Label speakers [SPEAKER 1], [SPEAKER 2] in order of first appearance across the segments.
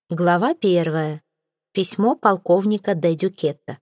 [SPEAKER 1] Глава 1. Письмо полковника де Дюкетта.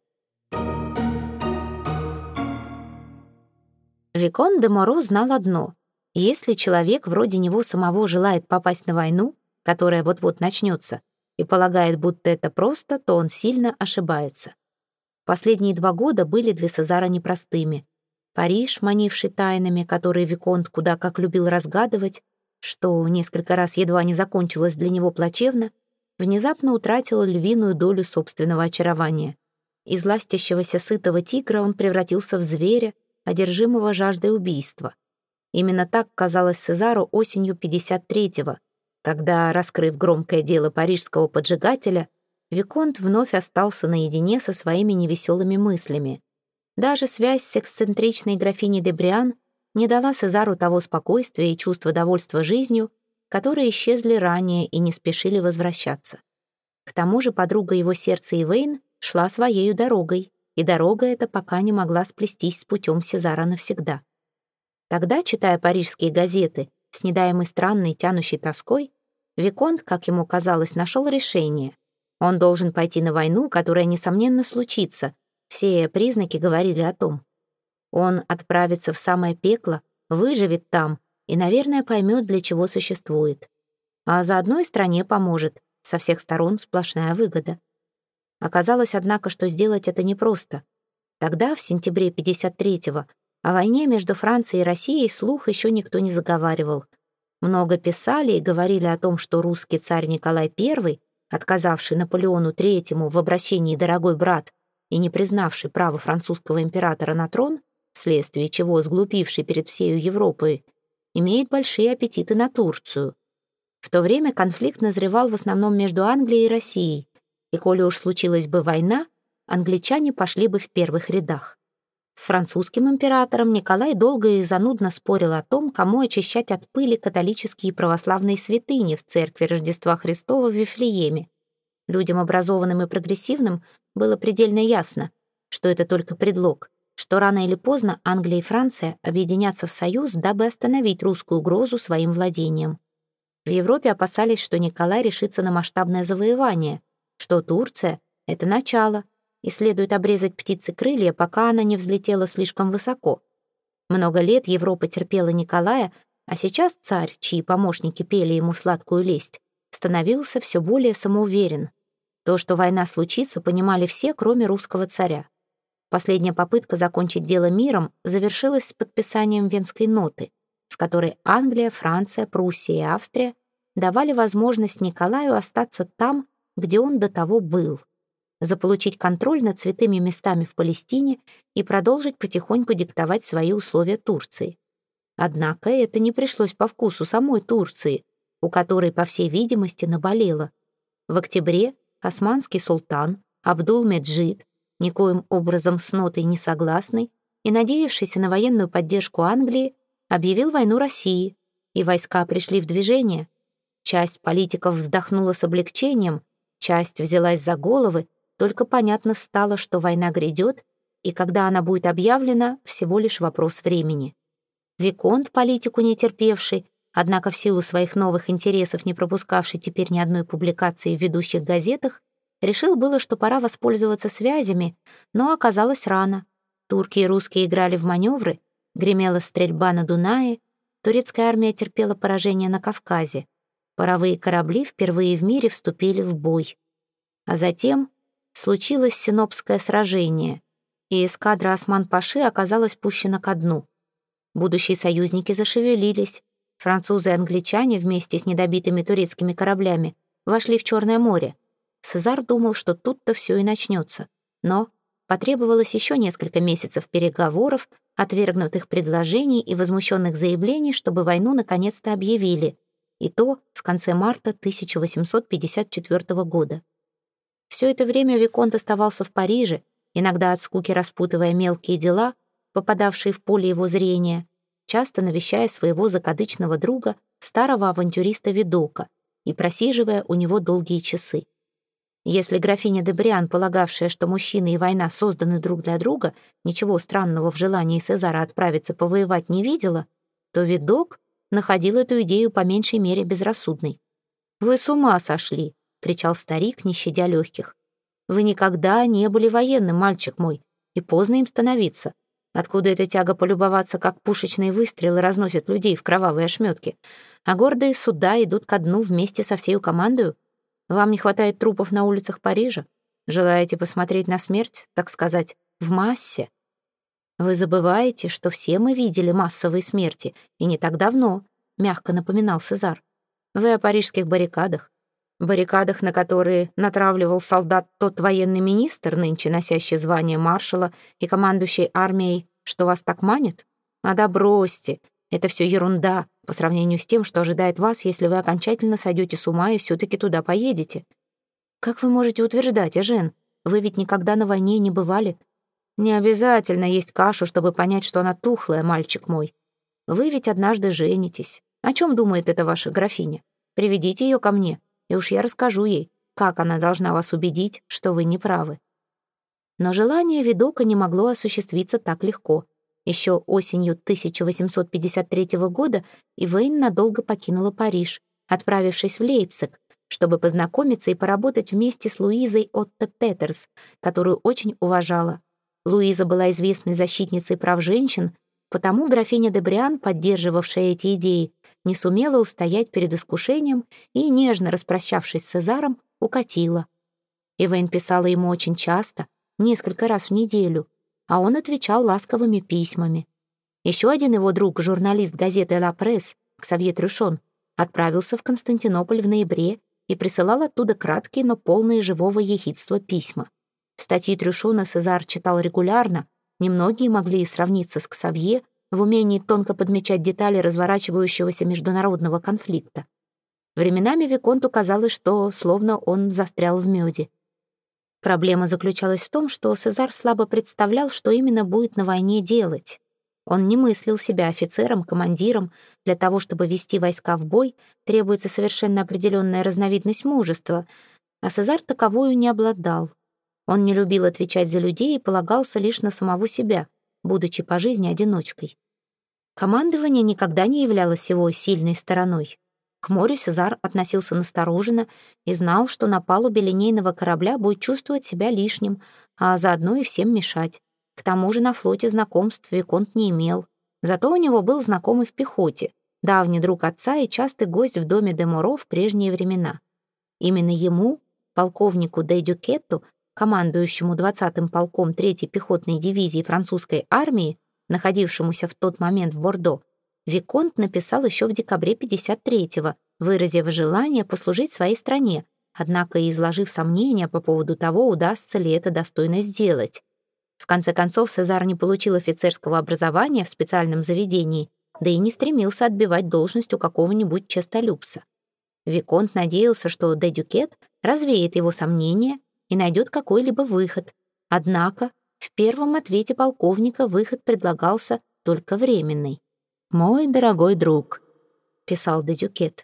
[SPEAKER 1] Викон де Моро знал одно: если человек вроде него самого желает попасть на войну, которая вот-вот начнется, и полагает, будто это просто, то он сильно ошибается. Последние 2 года были для Сезара непростыми. Париж, манивший тайнами, которые Виконт куда как любил разгадывать, что несколько раз едва не закончилось для него плачевно, внезапно утратил львиную долю собственного очарования. Из ластящегося сытого тигра он превратился в зверя, одержимого жаждой убийства. Именно так казалось Сезару осенью 53-го, когда, раскрыв громкое дело парижского поджигателя, Виконт вновь остался наедине со своими невеселыми мыслями. Даже связь с эксцентричной графиней де Бриан не дала Сезару того спокойствия и чувства довольства жизнью, которые исчезли ранее и не спешили возвращаться. К тому же подруга его сердца Ивейн шла своею дорогой, и дорога эта пока не могла сплестись с путем Сезара навсегда. Тогда, читая парижские газеты, снедаемый странной тянущей тоской, Виконт, как ему казалось, нашел решение. Он должен пойти на войну, которая, несомненно, случится. Все признаки говорили о том. Он отправится в самое пекло, выживет там и, наверное, поймет, для чего существует. А заодно и стране поможет. Со всех сторон сплошная выгода. Оказалось, однако, что сделать это непросто. Тогда, в сентябре 53-го, о войне между Францией и Россией вслух еще никто не заговаривал. Много писали и говорили о том, что русский царь Николай I, отказавший Наполеону III в обращении «дорогой брат» и не признавший право французского императора на трон, вследствие чего сглупивший перед всею Европой, имеет большие аппетиты на Турцию. В то время конфликт назревал в основном между Англией и Россией, и коли уж случилась бы война, англичане пошли бы в первых рядах. С французским императором Николай долго и занудно спорил о том, кому очищать от пыли католические и православные святыни в церкви Рождества Христова в Вифлееме. Людям образованным и прогрессивным было предельно ясно, что это только предлог, что рано или поздно Англия и Франция объединятся в союз, дабы остановить русскую угрозу своим владением. В Европе опасались, что Николай решится на масштабное завоевание, что Турция — это начало, и следует обрезать птице крылья, пока она не взлетела слишком высоко. Много лет Европа терпела Николая, а сейчас царь, чьи помощники пели ему сладкую лесть, становился все более самоуверен. То, что война случится, понимали все, кроме русского царя. Последняя попытка закончить дело миром завершилась с подписанием Венской ноты, в которой Англия, Франция, Пруссия и Австрия давали возможность Николаю остаться там, где он до того был, заполучить контроль над святыми местами в Палестине и продолжить потихоньку диктовать свои условия Турции. Однако это не пришлось по вкусу самой Турции, у которой, по всей видимости, наболело. В октябре османский султан Абдул-Меджид, никоим образом с нотой не согласный и надеявшийся на военную поддержку Англии, объявил войну России, и войска пришли в движение. Часть политиков вздохнула с облегчением, часть взялась за головы, только понятно стало, что война грядет, и когда она будет объявлена, всего лишь вопрос времени. Виконт, политику не терпевший, однако в силу своих новых интересов не пропускавший теперь ни одной публикации в ведущих газетах, решил было, что пора воспользоваться связями, но оказалось рано. Турки и русские играли в маневры, гремела стрельба на Дунае, турецкая армия терпела поражение на Кавказе. Паровые корабли впервые в мире вступили в бой. А затем случилось Синопское сражение, и эскадра Осман-Паши оказалась пущена ко дну. Будущие союзники зашевелились. Французы и англичане вместе с недобитыми турецкими кораблями вошли в Черное море. Сезар думал, что тут-то все и начнется. Но потребовалось еще несколько месяцев переговоров, отвергнутых предложений и возмущенных заявлений, чтобы войну наконец-то объявили. И то в конце марта 1854 года. Все это время Виконт оставался в Париже, иногда от скуки распутывая мелкие дела, попадавшие в поле его зрения, часто навещая своего закадычного друга, старого авантюриста Видока, и просиживая у него долгие часы. Если графиня де Бриан, полагавшая, что мужчина и война созданы друг для друга, ничего странного в желании Сезара отправиться повоевать не видела, то Видок находил эту идею по меньшей мере безрассудной. «Вы с ума сошли. — кричал старик, не щадя легких. «Вы никогда не были военным, мальчик мой, и поздно им становиться. Откуда эта тяга полюбоваться, как пушечные выстрелы разносят людей в кровавые ошметки, а гордые суда идут ко дну вместе со всею командою? Вам не хватает трупов на улицах Парижа? Желаете посмотреть на смерть, так сказать, в массе? Вы забываете, что все мы видели массовые смерти, и не так давно», — мягко напоминал Сезар. «Вы о парижских баррикадах, на которые натравливал солдат тот военный министр, нынче носящий звание маршала и командующий армией, что вас так манит? А да бросьте, это все ерунда по сравнению с тем, что ожидает вас, если вы окончательно сойдете с ума и все-таки туда поедете. Как вы можете утверждать, Эжен? Вы ведь никогда на войне не бывали. Не обязательно есть кашу, чтобы понять, что она тухлая, мальчик мой. Вы ведь однажды женитесь. О чем думает эта ваша графиня? Приведите ее ко мне, и уж я расскажу ей, как она должна вас убедить, что вы не правы». Но желание Видока не могло осуществиться так легко. Еще осенью 1853 года Ивейн надолго покинула Париж, отправившись в Лейпциг, чтобы познакомиться и поработать вместе с Луизой Отто Петерс, которую очень уважала. Луиза была известной защитницей прав женщин, потому графиня де Бриан, поддерживавшая эти идеи, не сумела устоять перед искушением и, нежно распрощавшись с Сезаром, укатила. Ивейн писала ему очень часто, несколько раз в неделю, а он отвечал ласковыми письмами. Еще один его друг, журналист газеты «Ла Пресс», Ксавье Трюшон, отправился в Константинополь в ноябре и присылал оттуда краткие, но полные живого ехидства письма. Статьи Трюшона Сезар читал регулярно, немногие могли сравниться с Ксавье в умении тонко подмечать детали разворачивающегося международного конфликта. Временами Виконту казалось, что словно он застрял в меде. Проблема заключалась в том, что Сезар слабо представлял, что именно будет на войне делать. Он не мыслил себя офицером, командиром. Для того, чтобы вести войска в бой, требуется совершенно определенная разновидность мужества, а Сезар таковою не обладал. Он не любил отвечать за людей и полагался лишь на самого себя, будучи по жизни одиночкой. Командование никогда не являлось его сильной стороной. К морю Сезар относился настороженно и знал, что на палубе линейного корабля будет чувствовать себя лишним, а заодно и всем мешать. К тому же на флоте знакомств Виконт не имел. Зато у него был знакомый в пехоте, давний друг отца и частый гость в доме де Моро в прежние времена. Именно ему, полковнику де Дюкетту, командующему 20-м полком 3-й пехотной дивизии французской армии, находившемуся в тот момент в Бордо, Виконт написал еще в декабре 53-го, выразив желание послужить своей стране, однако и изложив сомнения по поводу того, удастся ли это достойно сделать. В конце концов, Сезар не получил офицерского образования в специальном заведении, да и не стремился отбивать должность у какого-нибудь честолюбца. Виконт надеялся, что де Дюкет развеет его сомнения и найдет какой-либо выход. Однако в первом ответе полковника выход предлагался только временный. «Мой дорогой друг», — писал де Дюкет,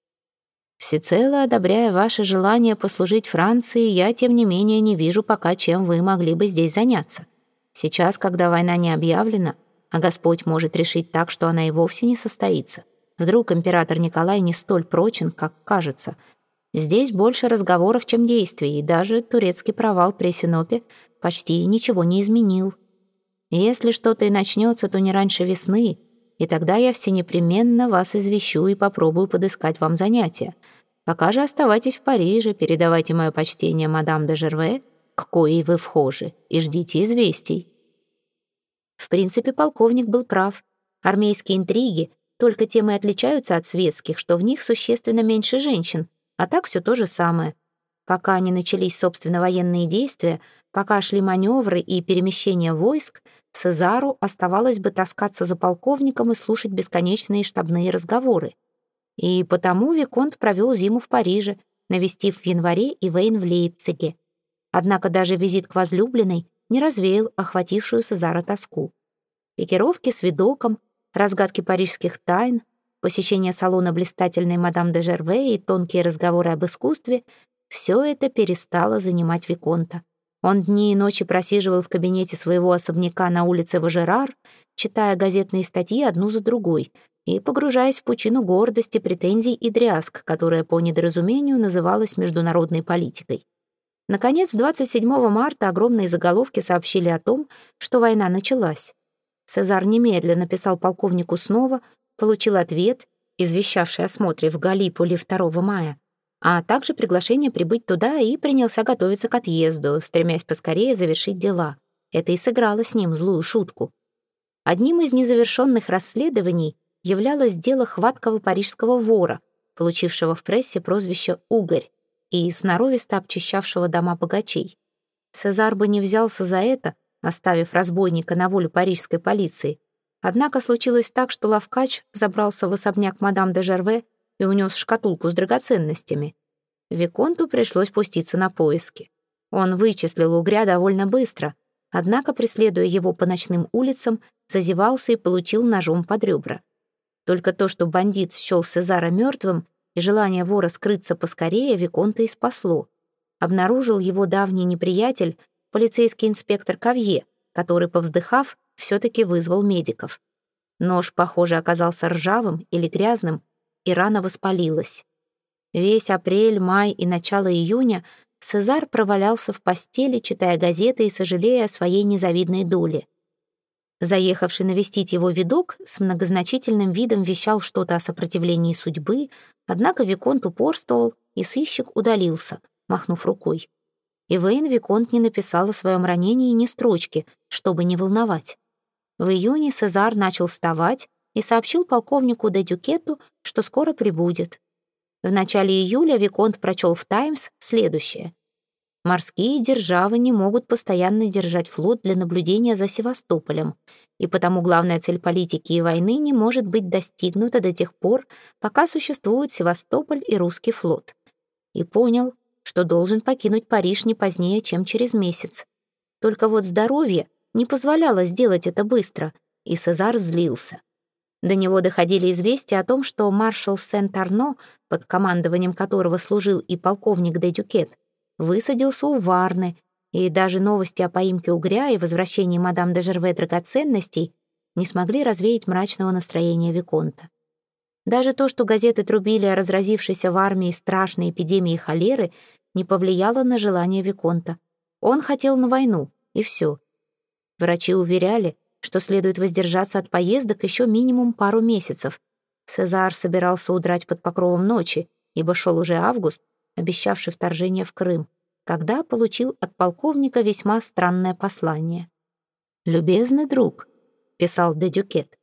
[SPEAKER 1] «всецело одобряя ваше желание послужить Франции, я, тем не менее, не вижу пока, чем вы могли бы здесь заняться. Сейчас, когда война не объявлена, а Господь может решить так, что она и вовсе не состоится, вдруг император Николай не столь прочен, как кажется. Здесь больше разговоров, чем действий, и даже турецкий провал при Синопе почти ничего не изменил. Если что-то и начнется, то не раньше весны, и тогда я всенепременно вас извещу и попробую подыскать вам занятия. Пока же оставайтесь в Париже, передавайте мое почтение мадам де Жерве, к коей вы вхожи, и ждите известий». В принципе, полковник был прав. Армейские интриги только тем и отличаются от светских, что в них существенно меньше женщин, а так все то же самое. Пока не начались, собственно, военные действия, пока шли маневры и перемещения войск, Сезару оставалось бы таскаться за полковником и слушать бесконечные штабные разговоры. И потому Виконт провел зиму в Париже, навестив в январе Ивейн в Лейпциге. Однако даже визит к возлюбленной не развеял охватившую Сезара тоску. Пикировки с Видоком, разгадки парижских тайн, посещение салона блистательной мадам де Жерве и тонкие разговоры об искусстве — все это перестало занимать Виконта. Он дни и ночи просиживал в кабинете своего особняка на улице Важерар, читая газетные статьи одну за другой, и погружаясь в пучину гордости, претензий и дрязг, которая по недоразумению называлась международной политикой. Наконец, 27 марта огромные заголовки сообщили о том, что война началась. Сезар немедленно написал полковнику снова, получил ответ, извещавший о смотре в Галлиполи 2 мая, а также приглашение прибыть туда, и принялся готовиться к отъезду, стремясь поскорее завершить дела. Это и сыграло с ним злую шутку. Одним из незавершенных расследований являлось дело хваткого парижского вора, получившего в прессе прозвище «Угорь» и сноровисто обчищавшего дома богачей. Сезар бы не взялся за это, оставив разбойника на волю парижской полиции. Однако случилось так, что Лавкач забрался в особняк мадам де Жерве и унес шкатулку с драгоценностями. Виконту пришлось пуститься на поиски. Он вычислил угря довольно быстро, однако, преследуя его по ночным улицам, зазевался и получил ножом под ребра. Только то, что бандит счел Сезара мертвым, и желание вора скрыться поскорее, Виконта и спасло. Обнаружил его давний неприятель, полицейский инспектор Кавье, который, повздыхав, все-таки вызвал медиков. Нож, похоже, оказался ржавым или грязным, и рана воспалилась. Весь апрель, май и начало июня Сезар провалялся в постели, читая газеты и сожалея о своей незавидной доле. Заехавший навестить его видок с многозначительным видом вещал что-то о сопротивлении судьбы, однако Виконт упорствовал, и сыщик удалился, махнув рукой. Ивейн Виконт не написал о своем ранении ни строчки, чтобы не волновать. В июне Сезар начал вставать и сообщил полковнику де Дюкету, что скоро прибудет. В начале июля Виконт прочел в «Таймс» следующее. Морские державы не могут постоянно держать флот для наблюдения за Севастополем, и потому главная цель политики и войны не может быть достигнута до тех пор, пока существуют Севастополь и русский флот. И понял, что должен покинуть Париж не позднее, чем через месяц. Только вот здоровье не позволяло сделать это быстро, и Сезар злился. До него доходили известия о том, что маршал Сент-Арно, под командованием которого служил и полковник де Дюкет, высадился у Варны, и даже новости о поимке угря и возвращении мадам де Жерве драгоценностей не смогли развеять мрачного настроения Виконта. Даже то, что газеты трубили о разразившейся в армии страшной эпидемии холеры, не повлияло на желание Виконта. Он хотел на войну, и все. Врачи уверяли, что следует воздержаться от поездок еще минимум пару месяцев. Сезар собирался удрать под покровом ночи, ибо шел уже август, обещавший вторжение в Крым, когда получил от полковника весьма странное послание. «Любезный друг», — писал де Дюкет,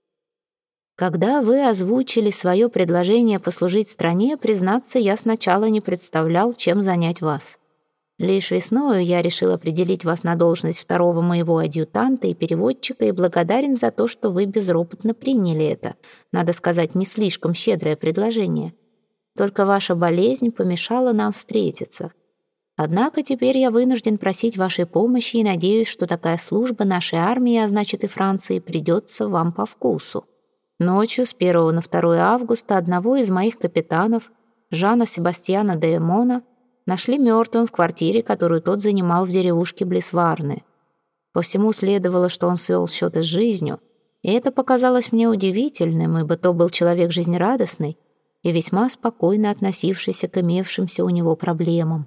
[SPEAKER 1] «когда вы озвучили свое предложение послужить стране, признаться, я сначала не представлял, чем занять вас. Лишь весною я решил определить вас на должность второго моего адъютанта и переводчика и благодарен за то, что вы безропотно приняли это, надо сказать, не слишком щедрое предложение. Только ваша болезнь помешала нам встретиться. Однако теперь я вынужден просить вашей помощи и надеюсь, что такая служба нашей армии, а значит и Франции, придется вам по вкусу. Ночью с 1 на 2 августа одного из моих капитанов, Жана Себастьяна де Эмона, нашли мертвым в квартире, которую тот занимал в деревушке близ Варны. По всему следовало, что он свел счеты с жизнью, и это показалось мне удивительным, ибо то был человек жизнерадостный и весьма спокойно относившийся к имевшимся у него проблемам.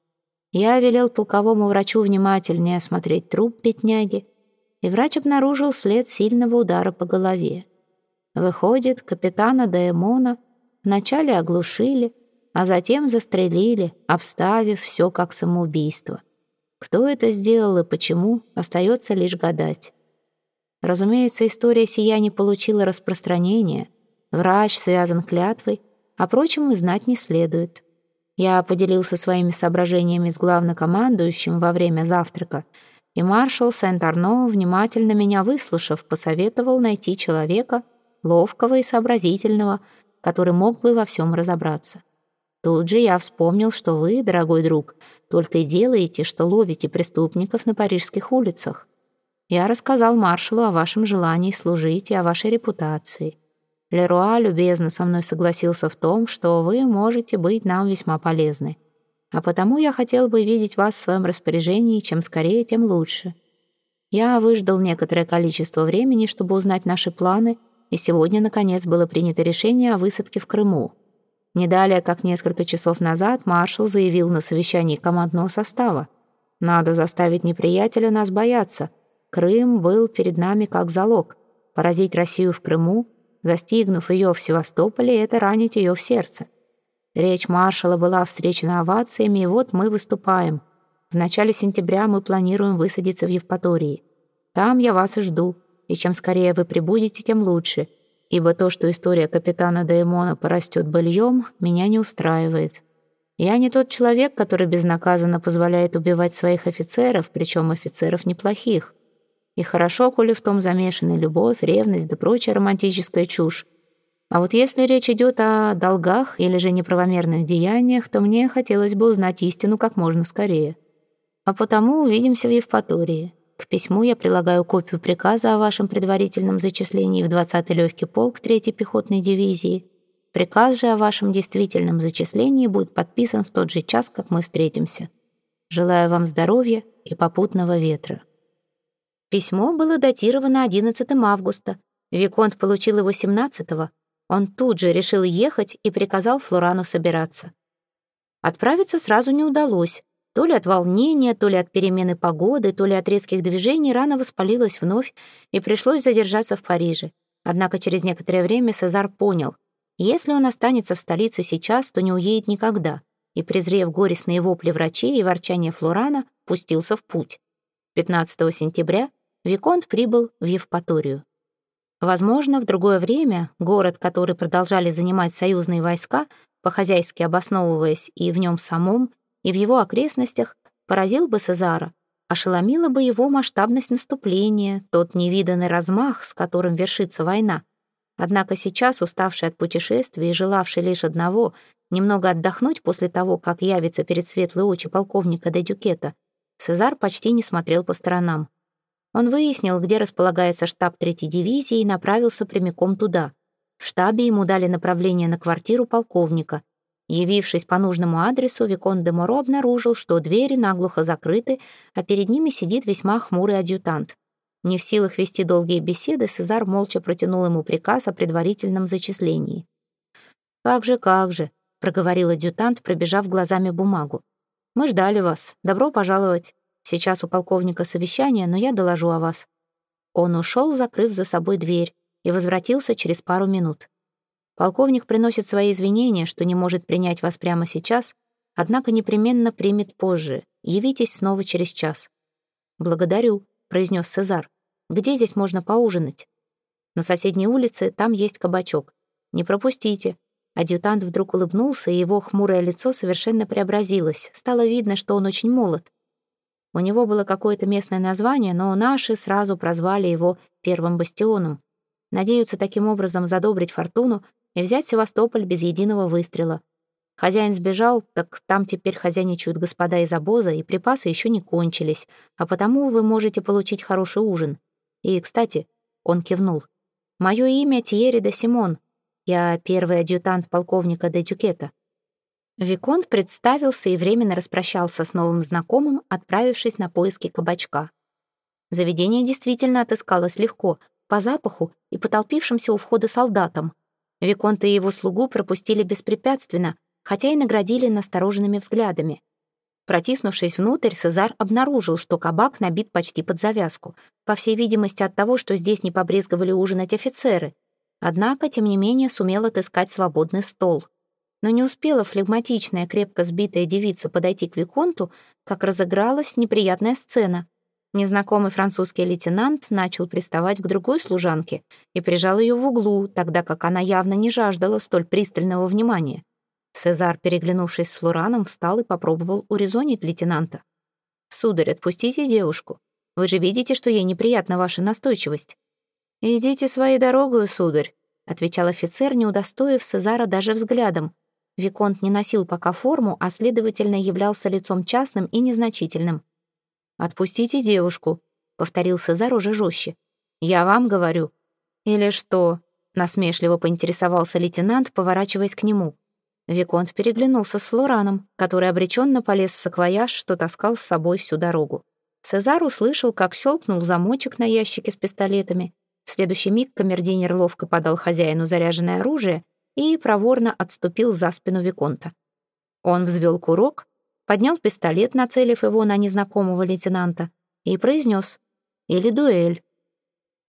[SPEAKER 1] Я велел полковому врачу внимательнее осмотреть труп бедняги, и врач обнаружил след сильного удара по голове. Выходит, капитана де Эмона вначале оглушили, а затем застрелили, обставив все как самоубийство. Кто это сделал и почему, остается лишь гадать. Разумеется, история сия не получила распространения. Врач связан клятвой, а прочим и знать не следует. Я поделился своими соображениями с главнокомандующим во время завтрака, и маршал Сент-Арно, внимательно меня выслушав, посоветовал найти человека, ловкого и сообразительного, который мог бы во всем разобраться. Тут же я вспомнил, что вы, дорогой друг, только и делаете, что ловите преступников на парижских улицах. Я рассказал маршалу о вашем желании служить и о вашей репутации. Леруа любезно со мной согласился в том, что вы можете быть нам весьма полезны. А потому я хотел бы видеть вас в своем распоряжении, чем скорее, тем лучше. Я выждал некоторое количество времени, чтобы узнать наши планы, и сегодня, наконец, было принято решение о высадке в Крыму. Не далее, как несколько часов назад, маршал заявил на совещании командного состава: «Надо заставить неприятеля нас бояться. Крым был перед нами как залог. Поразить Россию в Крыму, застигнув ее в Севастополе, это ранить ее в сердце». Речь маршала была встречена овациями, и вот мы выступаем. В начале сентября мы планируем высадиться в Евпатории. Там я вас и жду, и чем скорее вы прибудете, тем лучше, ибо то, что история капитана Даэмона порастет быльем, меня не устраивает. Я не тот человек, который безнаказанно позволяет убивать своих офицеров, причем офицеров неплохих. И хорошо, коли в том замешаны любовь, ревность да прочая романтическая чушь. А вот если речь идет о долгах или же неправомерных деяниях, то мне хотелось бы узнать истину как можно скорее. А потому увидимся в Евпатории. К письму я прилагаю копию приказа о вашем предварительном зачислении в 20-й легкий полк 3-й пехотной дивизии. Приказ же о вашем действительном зачислении будет подписан в тот же час, как мы встретимся. Желаю вам здоровья и попутного ветра». Письмо было датировано 11 августа. Виконт получил его 17-го. Он тут же решил ехать и приказал Флорану собираться. Отправиться сразу не удалось. То ли от волнения, то ли от перемены погоды, то ли от резких движений рана воспалилась вновь, и пришлось задержаться в Париже. Однако через некоторое время Сезар понял, если он останется в столице сейчас, то не уедет никогда, и, презрев горестные вопли врачей и ворчание Флорана, пустился в путь. 15 сентября Виконт прибыл в Евпаторию. Возможно, в другое время город, который продолжали занимать союзные войска, по-хозяйски обосновываясь и в нем самом, и в его окрестностях, поразил бы Сезара, ошеломила бы его масштабность наступления, тот невиданный размах, с которым вершится война. Однако сейчас, уставший от путешествий и желавший лишь одного — немного отдохнуть после того, как явится перед светлые очи полковника де Дюкета, Сезар почти не смотрел по сторонам. Он выяснил, где располагается штаб 3-й дивизии, и направился прямиком туда. В штабе ему дали направление на квартиру полковника. Явившись по нужному адресу, Виконт де Моро обнаружил, что двери наглухо закрыты, а перед ними сидит весьма хмурый адъютант. Не в силах вести долгие беседы, Сезар молча протянул ему приказ о предварительном зачислении. Как же», — проговорил адъютант, пробежав глазами бумагу. «Мы ждали вас. Добро пожаловать. Сейчас у полковника совещание, но я доложу о вас». Он ушел, закрыв за собой дверь, и возвратился через пару минут. «Полковник приносит свои извинения, что не может принять вас прямо сейчас, однако непременно примет позже. Явитесь снова через час». «Благодарю», — произнес Сезар. «Где здесь можно поужинать?» «На соседней улице, там есть кабачок. Не пропустите». Адъютант вдруг улыбнулся, и его хмурое лицо совершенно преобразилось. Стало видно, что он очень молод. У него было какое-то местное название, но наши сразу прозвали его «Первым бастионом». Надеются таким образом задобрить фортуну и взять Севастополь без единого выстрела. Хозяин сбежал, так там теперь хозяйничают господа из обоза, и припасы еще не кончились, а потому вы можете получить хороший ужин. И, кстати, он кивнул. «Мое имя Тьерри де Симон. Я первый адъютант полковника де Дюкета». Виконт представился и временно распрощался с новым знакомым, отправившись на поиски кабачка. Заведение действительно отыскалось легко, по запаху и по толпившимся у входа солдатам. Виконта и его слугу пропустили беспрепятственно, хотя и наградили настороженными взглядами. Протиснувшись внутрь, Сезар обнаружил, что кабак набит почти под завязку, по всей видимости от того, что здесь не побрезговали ужинать офицеры. Однако, тем не менее, сумел отыскать свободный стол. Но не успела флегматичная, крепко сбитая девица подойти к Виконту, как разыгралась неприятная сцена. Незнакомый французский лейтенант начал приставать к другой служанке и прижал ее в углу, тогда как она явно не жаждала столь пристального внимания. Сезар, переглянувшись с Флораном, встал и попробовал урезонить лейтенанта. «Сударь, отпустите девушку. Вы же видите, что ей неприятна ваша настойчивость». «Идите своей дорогой, сударь», — отвечал офицер, не удостоив Сезара даже взглядом. Виконт не носил пока форму, а, следовательно, являлся лицом частным и незначительным. «Отпустите девушку», — повторил Сезар уже жестче. «Я вам говорю». «Или что?» — насмешливо поинтересовался лейтенант, поворачиваясь к нему. Виконт переглянулся с Флораном, который обреченно полез в саквояж, что таскал с собой всю дорогу. Сезар услышал, как щелкнул замочек на ящике с пистолетами. В следующий миг камердинер ловко подал хозяину заряженное оружие и проворно отступил за спину виконта. Он взвел курок, поднял пистолет, нацелив его на незнакомого лейтенанта, и произнес: «Или дуэль».